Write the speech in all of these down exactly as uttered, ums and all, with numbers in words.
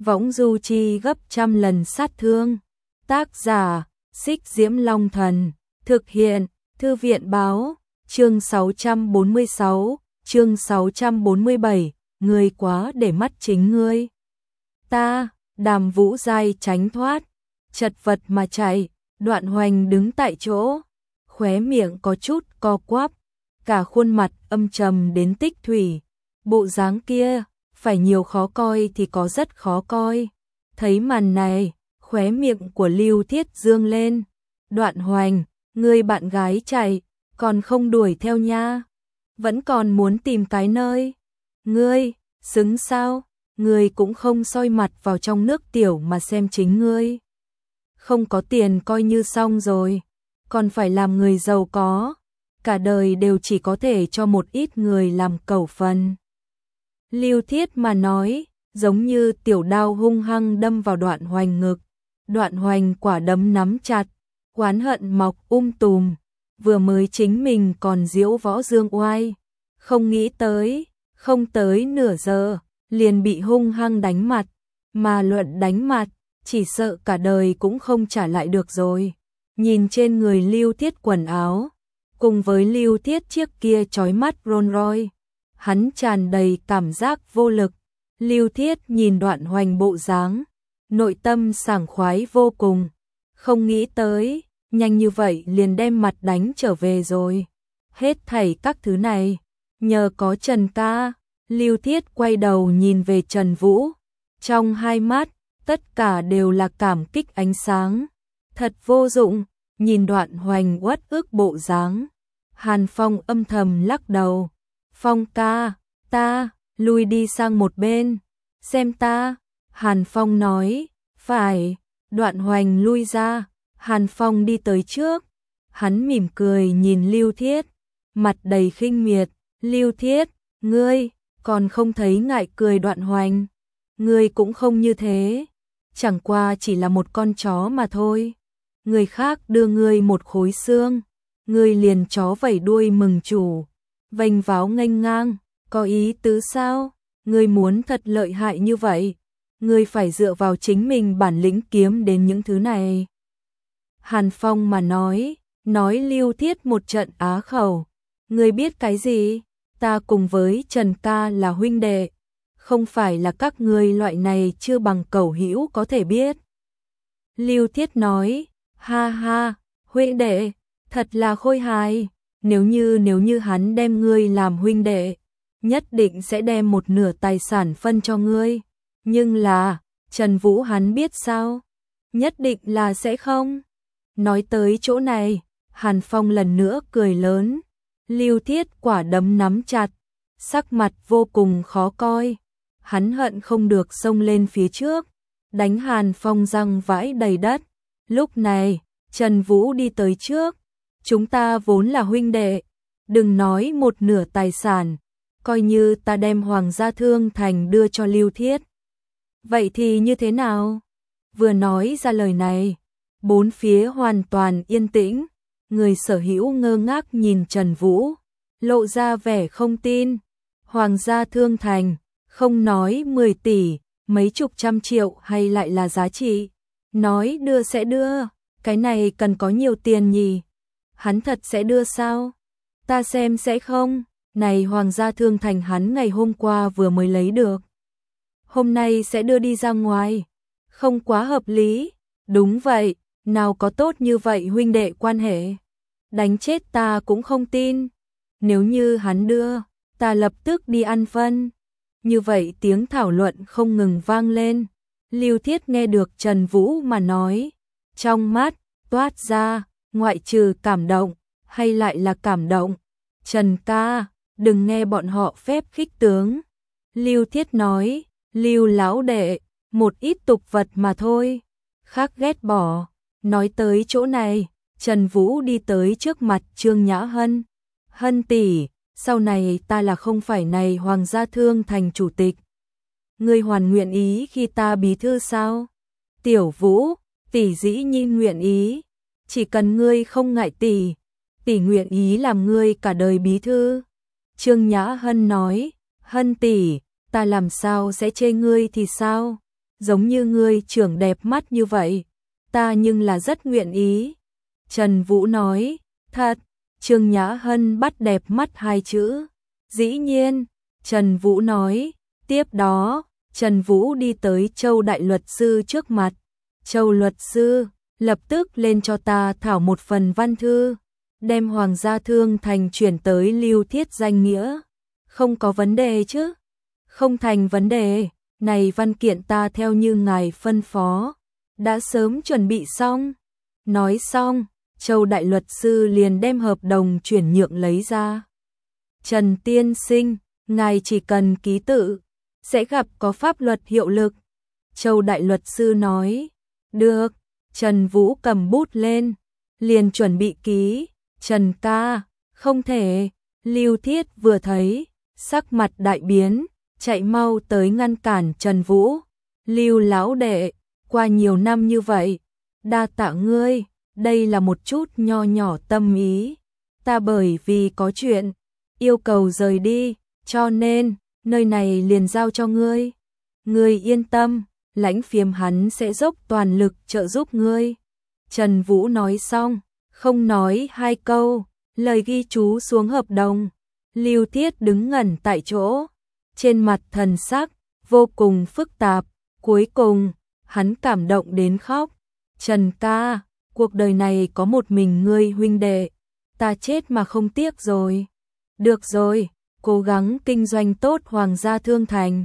võng du chi gấp trăm lần sát thương. Tác giả, Xích Diễm Long Thần, thực hiện, Thư viện báo, chương sáu trăm bốn mươi sáu, chương sáu trăm bốn mươi bảy, ngươi quá để mắt chính ngươi. Ta, Đàm Vũ Giai tránh thoát, chật vật mà chạy, Đoạn Hoành đứng tại chỗ, khóe miệng có chút co quắp, cả khuôn mặt âm trầm đến tích thủy. Bộ dáng kia, phải nhiều khó coi thì có rất khó coi. Thấy màn này, khóe miệng của Lưu Thiết dương lên. Đoạn Hoành, ngươi bạn gái chạy, còn không đuổi theo nha. Vẫn còn muốn tìm cái nơi. Ngươi, xứng sao? Ngươi cũng không soi mặt vào trong nước tiểu mà xem chính ngươi. Không có tiền coi như xong rồi, còn phải làm người giàu có. Cả đời đều chỉ có thể cho một ít người làm cẩu phần. Lưu Thiết mà nói, giống như tiểu đao hung hăng đâm vào Đoạn Hoành ngực. Đoạn Hoành quả đấm nắm chặt, oán hận mọc um tùm. Vừa mới chính mình còn diễu võ dương oai, không nghĩ tới, không tới nửa giờ, liền bị hung hăng đánh mặt. Mà luận đánh mặt, chỉ sợ cả đời cũng không trả lại được rồi. Nhìn trên người Lưu Thiết quần áo, cùng với Lưu Thiết chiếc kia chói mắt Rolls Royce, hắn tràn đầy cảm giác vô lực. Lưu Thiết nhìn Đoạn Hoành bộ dáng, nội tâm sảng khoái vô cùng, không nghĩ tới, nhanh như vậy liền đem mặt đánh trở về rồi. Hết thảy các thứ này, nhờ có Trần ca. Lưu Thiết quay đầu nhìn về Trần Vũ, trong hai mắt, tất cả đều là cảm kích ánh sáng. Thật vô dụng, nhìn Đoạn Hoành uất ức bộ dáng. Hàn Phong âm thầm lắc đầu. Phong ca, ta, lui đi sang một bên, xem ta. Hàn Phong nói, phải. Đoạn Hoành lui ra, Hàn Phong đi tới trước. Hắn mỉm cười nhìn Lưu Thiết, mặt đầy khinh miệt. Lưu Thiết, ngươi, còn không thấy ngại cười Đoạn Hoành. Ngươi cũng không như thế, chẳng qua chỉ là một con chó mà thôi. Người khác đưa ngươi một khối xương, ngươi liền chó vẩy đuôi mừng chủ, vênh váo nghênh ngang, có ý tứ sao? Ngươi muốn thật lợi hại như vậy, ngươi phải dựa vào chính mình bản lĩnh kiếm đến những thứ này. Hàn Phong mà nói, nói Lưu Thiết một trận á khẩu. Ngươi biết cái gì? Ta cùng với Trần ca là huynh đệ, không phải là các ngươi loại này chưa bằng cẩu hữu có thể biết. Lưu Thiết nói, ha ha, huynh đệ, thật là khôi hài. Nếu như nếu như hắn đem ngươi làm huynh đệ, nhất định sẽ đem một nửa tài sản phân cho ngươi. Nhưng là, Trần Vũ hắn biết sao? Nhất định là sẽ không. Nói tới chỗ này, Hàn Phong lần nữa cười lớn. Lưu Thiết quả đấm nắm chặt, sắc mặt vô cùng khó coi. Hắn hận không được xông lên phía trước, đánh Hàn Phong răng vãi đầy đất. Lúc này, Trần Vũ đi tới trước. Chúng ta vốn là huynh đệ, đừng nói một nửa tài sản, coi như ta đem Hoàng gia Thương Thành đưa cho Lưu Thiết. Vậy thì như thế nào? Vừa nói ra lời này, bốn phía hoàn toàn yên tĩnh, người sở hữu ngơ ngác nhìn Trần Vũ, lộ ra vẻ không tin. Hoàng gia Thương Thành, không nói mười tỷ, mấy chục trăm triệu hay lại là giá trị. Nói đưa sẽ đưa, cái này cần có nhiều tiền nhỉ? Hắn thật sẽ đưa sao? Ta xem sẽ không. Này Hoàng gia Thương Thành hắn ngày hôm qua vừa mới lấy được, hôm nay sẽ đưa đi ra ngoài, không quá hợp lý. Đúng vậy, nào có tốt như vậy huynh đệ quan hệ. Đánh chết ta cũng không tin. Nếu như hắn đưa, ta lập tức đi ăn phân. Như vậy tiếng thảo luận không ngừng vang lên. Lưu Thiết nghe được Trần Vũ mà nói, trong mắt toát ra ngoại trừ cảm động, hay lại là cảm động. Trần ca, đừng nghe bọn họ phép khích tướng. Lưu Thiết nói, Lưu lão đệ, một ít tục vật mà thôi, khác ghét bỏ. Nói tới chỗ này, Trần Vũ đi tới trước mặt Trương Nhã Hân. Hân tỷ, sau này ta là không phải này Hoàng gia Thương Thành chủ tịch. Ngươi hoàn nguyện ý khi ta bí thư sao? Tiểu Vũ, tỷ dĩ nhiên nguyện ý. Chỉ cần ngươi không ngại tỷ, tỷ nguyện ý làm ngươi cả đời bí thư. Trương Nhã Hân nói, Hân tỷ, ta làm sao sẽ chê ngươi thì sao? giống như ngươi trưởng đẹp mắt như vậy, ta nhưng là rất nguyện ý. Trần Vũ nói, thật, Trương Nhã Hân bắt đẹp mắt hai chữ. Dĩ nhiên, Trần Vũ nói, tiếp đó, Trần Vũ đi tới Châu Đại Luật Sư trước mặt. Châu Luật Sư, lập tức lên cho ta thảo một phần văn thư, đem Hoàng gia Thương Thành chuyển tới Lưu Thiết danh nghĩa. Không có vấn đề chứ? Không thành vấn đề, này văn kiện ta theo như ngài phân phó, đã sớm chuẩn bị xong. Nói xong, Châu Đại Luật Sư liền đem hợp đồng chuyển nhượng lấy ra. Trần tiên sinh, ngài chỉ cần ký tự, sẽ gặp có pháp luật hiệu lực. Châu Đại Luật Sư nói, được. Trần Vũ cầm bút lên, liền chuẩn bị ký. Trần ca, không thể. Lưu Thiết vừa thấy, sắc mặt đại biến, chạy mau tới ngăn cản Trần Vũ. Lưu lão đệ, qua nhiều năm như vậy, đa tạ ngươi, đây là một chút nho nhỏ tâm ý. Ta bởi vì có chuyện, yêu cầu rời đi, cho nên, nơi này liền giao cho ngươi. Ngươi yên tâm, lãnh phiếm hắn sẽ dốc toàn lực trợ giúp ngươi. Trần Vũ nói xong, không nói hai câu, lời ghi chú xuống hợp đồng. Lưu Thiết đứng ngẩn tại chỗ, trên mặt thần sắc vô cùng phức tạp, cuối cùng, hắn cảm động đến khóc. Trần ca, cuộc đời này có một mình ngươi huynh đệ, ta chết mà không tiếc rồi. Được rồi, cố gắng kinh doanh tốt Hoàng gia Thương Thành.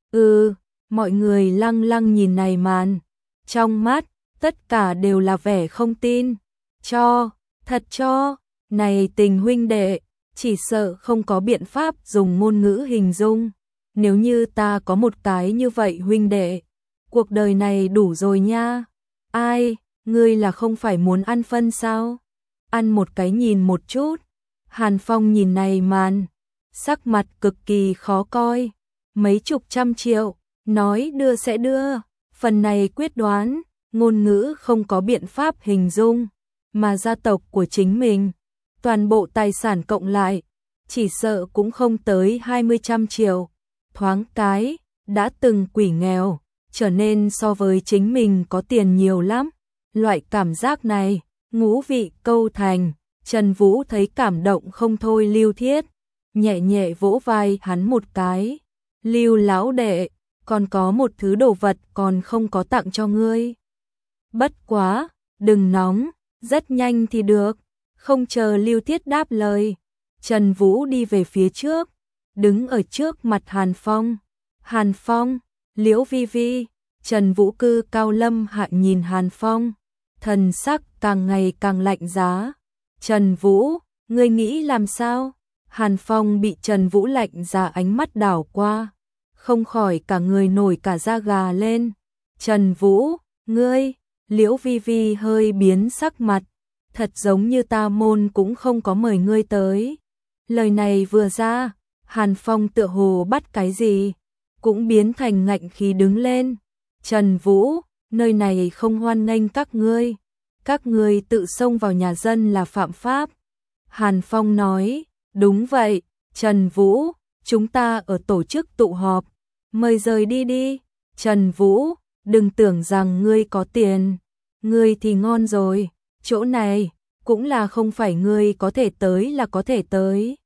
Ừ, mọi người lăng lăng nhìn này màn, trong mắt, tất cả đều là vẻ không tin. Cho, thật cho, này tình huynh đệ, chỉ sợ không có biện pháp dùng ngôn ngữ hình dung. Nếu như ta có một cái như vậy huynh đệ, cuộc đời này đủ rồi nha. Ai, ngươi là không phải muốn ăn phân sao? Ăn một cái nhìn một chút. Hàn Phong nhìn này màn, sắc mặt cực kỳ khó coi. Mấy chục trăm triệu, nói đưa sẽ đưa, phần này quyết đoán, ngôn ngữ không có biện pháp hình dung, mà gia tộc của chính mình, toàn bộ tài sản cộng lại, chỉ sợ cũng không tới hai mươi trăm triệu. Thoáng cái, đã từng quỷ nghèo, trở nên so với chính mình có tiền nhiều lắm. Loại cảm giác này, ngũ vị câu thành, Trần Vũ thấy cảm động không thôi. Lưu Thiết, nhẹ nhẹ vỗ vai hắn một cái. Lưu lão đệ, còn có một thứ đồ vật còn không có tặng cho ngươi. Bất quá, đừng nóng, rất nhanh thì được. Không chờ Lưu Thiết đáp lời, Trần Vũ đi về phía trước, đứng ở trước mặt Hàn Phong. Hàn Phong, Liễu Vi Vi, Trần Vũ cư cao lâm hạ nhìn Hàn Phong, thần sắc càng ngày càng lạnh giá. Trần Vũ, ngươi nghĩ làm sao? Hàn Phong bị Trần Vũ lạnh giá ánh mắt đảo qua, không khỏi cả người nổi cả da gà lên. Trần Vũ, ngươi, Liễu Vi Vi hơi biến sắc mặt, thật giống như ta môn cũng không có mời ngươi tới. Lời này vừa ra, Hàn Phong tựa hồ bắt cái gì, cũng biến thành ngạnh khí đứng lên. Trần Vũ, nơi này không hoan nghênh các ngươi, các ngươi tự xông vào nhà dân là phạm pháp. Hàn Phong nói, đúng vậy, Trần Vũ, chúng ta ở tổ chức tụ họp, mời rời đi đi. Trần Vũ, đừng tưởng rằng ngươi có tiền, ngươi thì ngon rồi, chỗ này cũng là không phải ngươi có thể tới là có thể tới.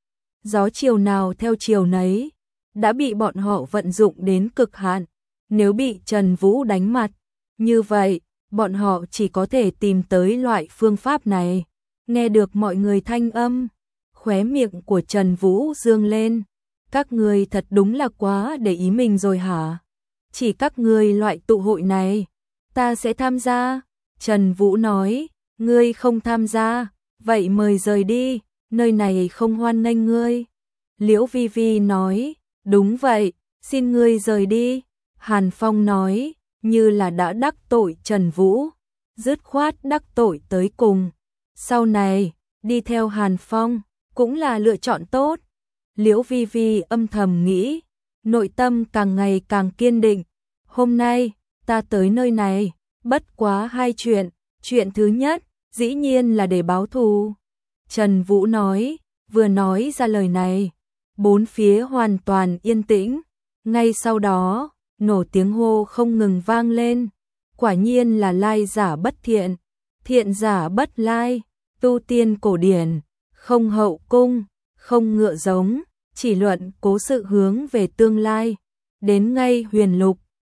Gió chiều nào theo chiều nấy, đã bị bọn họ vận dụng đến cực hạn. Nếu bị Trần Vũ đánh mặt, như vậy, bọn họ chỉ có thể tìm tới loại phương pháp này. Nghe được mọi người thanh âm, khóe miệng của Trần Vũ dương lên. Các ngươi thật đúng là quá để ý mình rồi hả? Chỉ các ngươi loại tụ hội này, ta sẽ tham gia. Trần Vũ nói, ngươi không tham gia, vậy mời rời đi, nơi này không hoan nghênh ngươi. Liễu Vi Vi nói, đúng vậy, xin ngươi rời đi. Hàn Phong nói, như là đã đắc tội Trần Vũ, dứt khoát đắc tội tới cùng. Sau này, đi theo Hàn Phong, cũng là lựa chọn tốt. Liễu Vi Vi âm thầm nghĩ, nội tâm càng ngày càng kiên định. Hôm nay, ta tới nơi này, bất quá hai chuyện. Chuyện thứ nhất, dĩ nhiên là để báo thù. Trần Vũ nói, vừa nói ra lời này, bốn phía hoàn toàn yên tĩnh. Ngay sau đó, nổ tiếng hô không ngừng vang lên. Quả nhiên là lai giả bất thiện, thiện giả bất lai, tu tiên cổ điển, không hậu cung, không ngựa giống, chỉ luận cố sự hướng về tương lai. Đến ngay huyền lục,